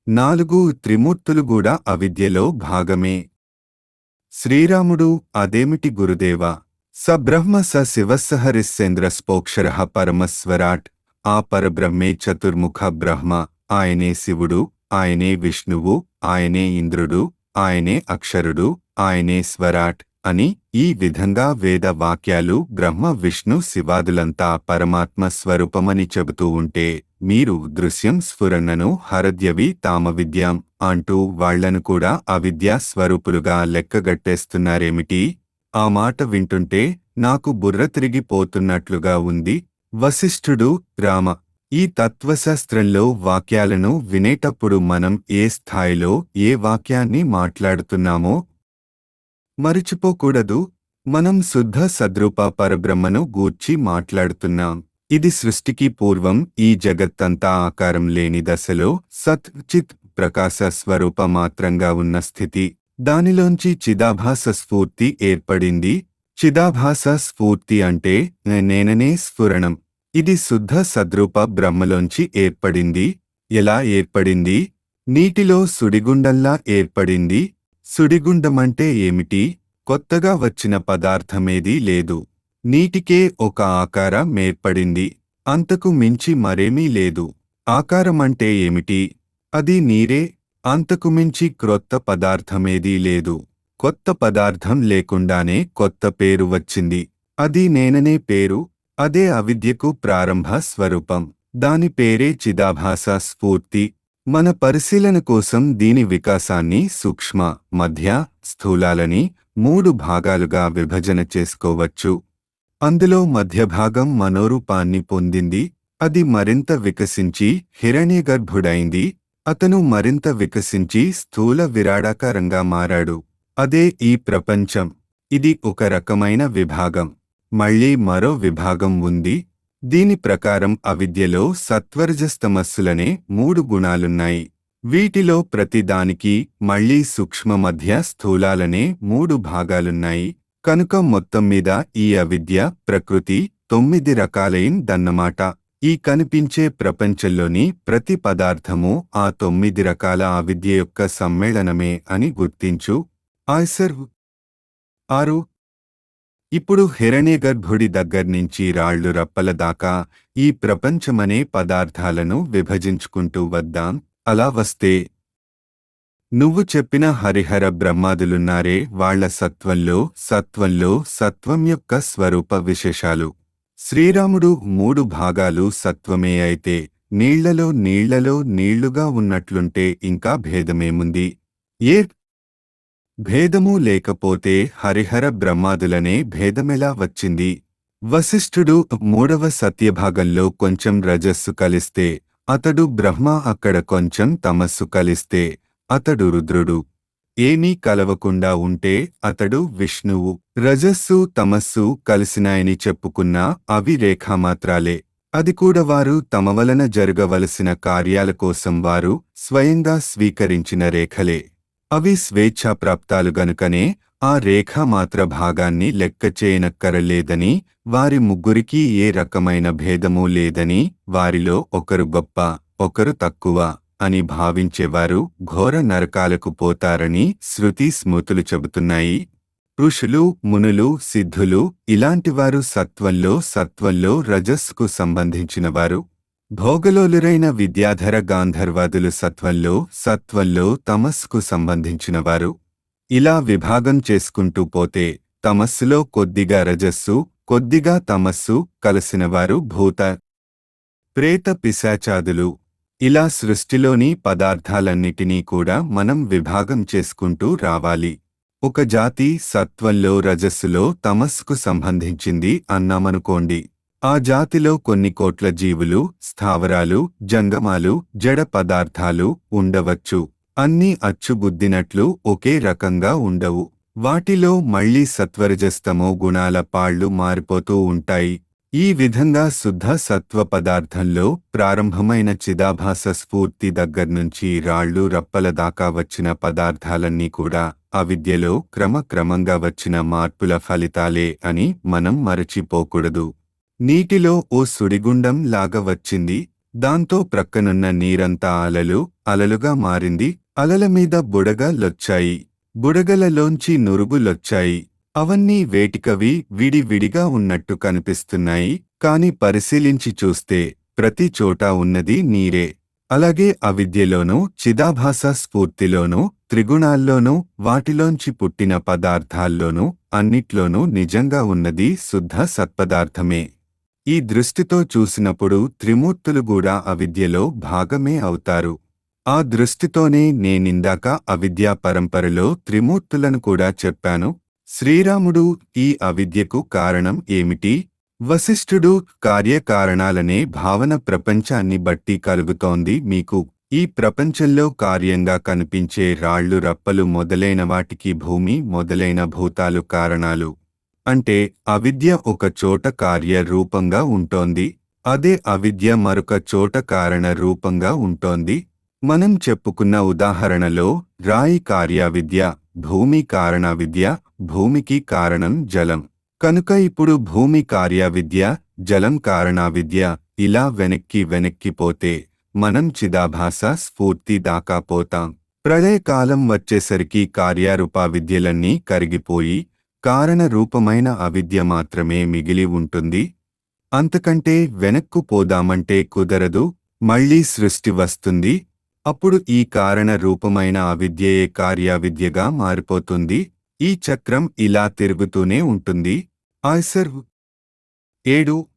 నాలుగు త్రిమూర్తులు కూడా అవిద్యలో భాగమే. శ్రీరాముడు అదేమిటి గురుదేవా? స బ్రహ్మ స శివస్సహరిశ్చేంద్ర స్పోక్షరః పరమస్వరాట్. ఆ పరబ్రహ్మే చతుర్ముఖ బ్రహ్మ, ఆయనే శివుడు, ఆయనే విష్ణువు, ఆయనే ఇంద్రుడు, ఆయనే అక్షరుడు, ఆయనే స్వరాట్ అని ఈ విధంగా వేద వాక్యాలు బ్రహ్మ విష్ణు శివాదులంతా పరమాత్మ స్వరూపమని చెబుతూ ఉంటే మీరు దృశ్యం స్ఫురణను హరద్యవి తామవిద్యాం అంటూ వాళ్లను కూడా అవిద్యా స్వరూపులుగా లెక్కగట్టేస్తున్నారేమిటి? ఆ మాట వింటుంటే నాకు బుర్ర తిరిగిపోతున్నట్లుగా ఉంది. వశిష్ఠుడు, రామ, ఈ తత్వశాస్త్రంలో వాక్యాలను వినేటప్పుడు మనం ఏ స్థాయిలో ఏ వాక్యాన్ని మాట్లాడుతున్నామో మరిచిపోకూడదు. మనం శుద్ధ సద్రూప పరబ్రహ్మను గూర్చి మాట్లాడుతున్నాం. ఇది సృష్టికి పూర్వం ఈ జగత్తంతా ఆకారం లేని దశలో సత్ చిత్ ప్రకాశ స్వరూప మాత్రంగా ఉన్న స్థితి. దానిలోంచి చిదాభాస స్ఫూర్తి ఏర్పడింది. చిదాభాస స్ఫూర్తి అంటే నేననే స్ఫురణం. ఇది శుద్ధ సద్రూప బ్రహ్మలోంచి ఏర్పడింది. ఎలా ఏర్పడింది? నీటిలో సుడిగుండంలా ఏర్పడింది. సుడిగుండమంటే ఏమిటి? కొత్తగా వచ్చిన పదార్థమేదీ లేదు. నీటికే ఒక ఆకారమేర్పడింది. అంతకు మించి మరేమీ లేదు. ఆకారమంటే ఏమిటి? అది నీరే. అంతకు మించి క్రొత్త పదార్థమేదీ లేదు. కొత్త పదార్థం లేకుండానే కొత్త పేరు వచ్చింది. అది నేననే పేరు. అదే అవిద్యకు ప్రారంభ స్వరూపం. దాని పేరే చిదాభాస స్ఫూర్తి. మన పరిశీలన కోసం దీని వికాసాన్ని సూక్ష్మ, మధ్య, స్థూలాలని 3 భాగాలుగా విభజన చేసుకోవచ్చు. అందులో మధ్యభాగం మనోరూపాన్ని పొందింది. అది మరింత వికసించి హిరణ్యగర్భుడైంది. అతను మరింత వికసించి స్థూల విరాడాకారంగా మారాడు. అదే ఈ ప్రపంచం. ఇది ఒక రకమైన విభాగం. మళ్ళీ మరో విభాగం ఉంది. దీని ప్రకారం అవిద్యలో సత్వరజస్తమస్సులనే 3 గుణాలున్నాయి. వీటిలో ప్రతిదానికి మళ్లీ సూక్ష్మ, మధ్య, స్థూలాలనే 3 భాగాలున్నాయి. కనుక మొత్తం మీద ఈ అవిద్య ప్రకృతి 9 రకాలైందన్నమాట. ఈ కనిపించే ప్రపంచంలోని ప్రతి పదార్థము ఆ 9 రకాల అవిద్య యొక్క సమ్మేళనమే అని గుర్తించు. ఆయ్సర్ 6. ఇప్పుడు హిరణ్యగర్భుడి దగ్గర్నించి రాళ్లు రప్పల దాకా ఈ ప్రపంచమనే పదార్థాలను విభజించుకుంటూ వద్దాం. అలా వస్తే నువ్వు చెప్పిన హరిహర బ్రహ్మాదులున్నారే, వాళ్ల సత్వంలో సత్వం యొక్క స్వరూప విశేషాలు. శ్రీరాముడు 3 భాగాలు సత్వమే అయితే నీళ్లలో నీళ్లుగా ఉన్నట్లుంటే ఇంకా భేదమేముంది? ఏ భేదమూ లేకపోతే హరిహర బ్రహ్మాదులనే భేదమెలా వచ్చింది? వశిష్ఠుడు 3వ సత్యభాగంలో కొంచెం రజస్సు కలిస్తే అతడు బ్రహ్మ, అక్కడ కొంచెం తమస్సు కలిస్తే అతడు రుద్రుడు. ఏమీ కలవకుండా ఉంటే అతడు విష్ణువు. రజస్సు తమస్సు కలిసినాయని చెప్పుకున్నా అవి రేఖామాత్రాలే. అది కూడా వారు తమ వలన జరగవలసిన కార్యాల కోసం వారు స్వయంగా స్వీకరించిన రేఖలే. అవి స్వేచ్ఛాప్రాప్తాలు గనుకనే ఆ రేఖామాత్ర భాగాన్ని లెక్క చేయనక్కరలేదని, వారి ముగ్గురికి ఏ రకమైన భేదమూ లేదని, వారిలో ఒకరు గొప్ప, ఒకరు తక్కువ అని భావించేవారు ఘోర నరకాలకు పోతారని శృతి స్మృతులు చెబుతున్నాయి. ఋషులు, మునులు, సిద్ధులు ఇలాంటివారు సత్వంలో రజస్సుకు సంబంధించినవారు. భోగలోలురైన విద్యాధర గాంధర్వాదులు సత్వంలో తమస్సుకు సంబంధించినవారు. ఇలా విభాగం చేసుకుంటూ పోతే తమస్సులో కొద్దిగా రజస్సు, కొద్దిగా తమస్సు కలిసినవారు భూత, ప్రేత, పిశాచాదులు. ఇలా సృష్టిలోని పదార్థాలన్నిటినీ కూడా మనం విభాగం చేసుకుంటూ రావాలి. ఒక జాతి సత్వంలో రజస్సులో తమస్సుకు సంబంధించింది అన్నామనుకోండి. ఆ జాతిలో కొన్ని కోట్ల జీవులు, స్థావరాలు, జంగమాలు, జడ పదార్థాలు ఉండవచ్చు. అన్నీ అచ్చుగుద్దినట్లు ఒకే రకంగా ఉండవు. వాటిలో మళ్లీ సత్వరజస్తమో గుణాల పాళ్లు మారిపోతూ ఉంటాయి. ఈ విధంగా శుద్ధ సత్వ పదార్థంలో ప్రారంభమైన చిదాభాస స్ఫూర్తి దగ్గర్నుంచి రాళ్లు రప్పల దాకా వచ్చిన పదార్థాలన్నీ కూడా అవిద్యలో క్రమక్రమంగా వచ్చిన మార్పుల ఫలితాలే అని మనం మరచిపోకూడదు. నీటిలో ఓ సుడిగుండం లాగా వచ్చింది. దాంతో ప్రక్కనున్న నీరంతా అలలుగా మారింది. అలల మీద బుడగలొచ్చాయి. బుడగలలోంచి నురుగులొచ్చాయి. అవన్నీ వేటికవి విడివిడిగా ఉన్నట్టు కనిపిస్తున్నాయి. కాని పరిశీలించి చూస్తే ప్రతి చోటా ఉన్నది నీరే. అలాగే అవిద్యలోనూ చిదాభాస స్ఫూర్తిలోనూ త్రిగుణాల్లోనూ వాటిలోంచి పుట్టిన పదార్థాల్లోనూ అన్నిట్లోనూ నిజంగా ఉన్నది శుద్ధ సత్పదార్థమే. ఈ దృష్టితో చూసినప్పుడు త్రిమూర్తులు కూడా అవిద్యలో భాగమే అవుతారు. ఆ దృష్టితోనే నేనిందాక అవిద్యా పరంపరలో త్రిమూర్తులను కూడా చెప్పాను. శ్రీరాముడు ఈ అవిద్యకు కారణం ఏమిటి? వశిష్ఠుడు కార్యకారణాలనే భావన ప్రపంచాన్ని బట్టి కలుగుతోంది మీకు. ఈ ప్రపంచంలో కార్యంగా కనిపించే రాళ్ళు రప్పలు మొదలైన వాటికి భూమి మొదలైన భూతాలు కారణాలు. అంటే అవిద్య ఒక చోట కార్య రూపంగా ఉంటోంది. అదే అవిద్య మరొక చోట కారణ రూపంగా ఉంటోంది. మనం చెప్పుకున్న ఉదాహరణలో రాయి కార్యావిద్య, భూమి కారణావిద్య, భూమికి కారణం జలం. కనుక ఇప్పుడు భూమి కార్యావిద్య, జలం కారణావిద్య ఇలా వెనక్కిపోతే మనం చిదాభాస స్ఫూర్తి దాకా పోతాం. ప్రళయకాలం వచ్చేసరికి కార్యారూపా విద్యలన్నీ కరిగిపోయి కారణ రూపమైన అవిద్య మాత్రమే మిగిలి ఉంటుంది. అంతకంటే వెనక్కు పోదామంటే కుదరదు. మళ్లీ సృష్టి వస్తుంది. అప్పుడు ఈ కారణ రూపమైన అవిద్యయే కార్యావిద్యగా మారిపోతుంది. ఈ చక్రం ఇలా తిరుగుతూనే ఉంటుంది. ఆయ్సర్ 7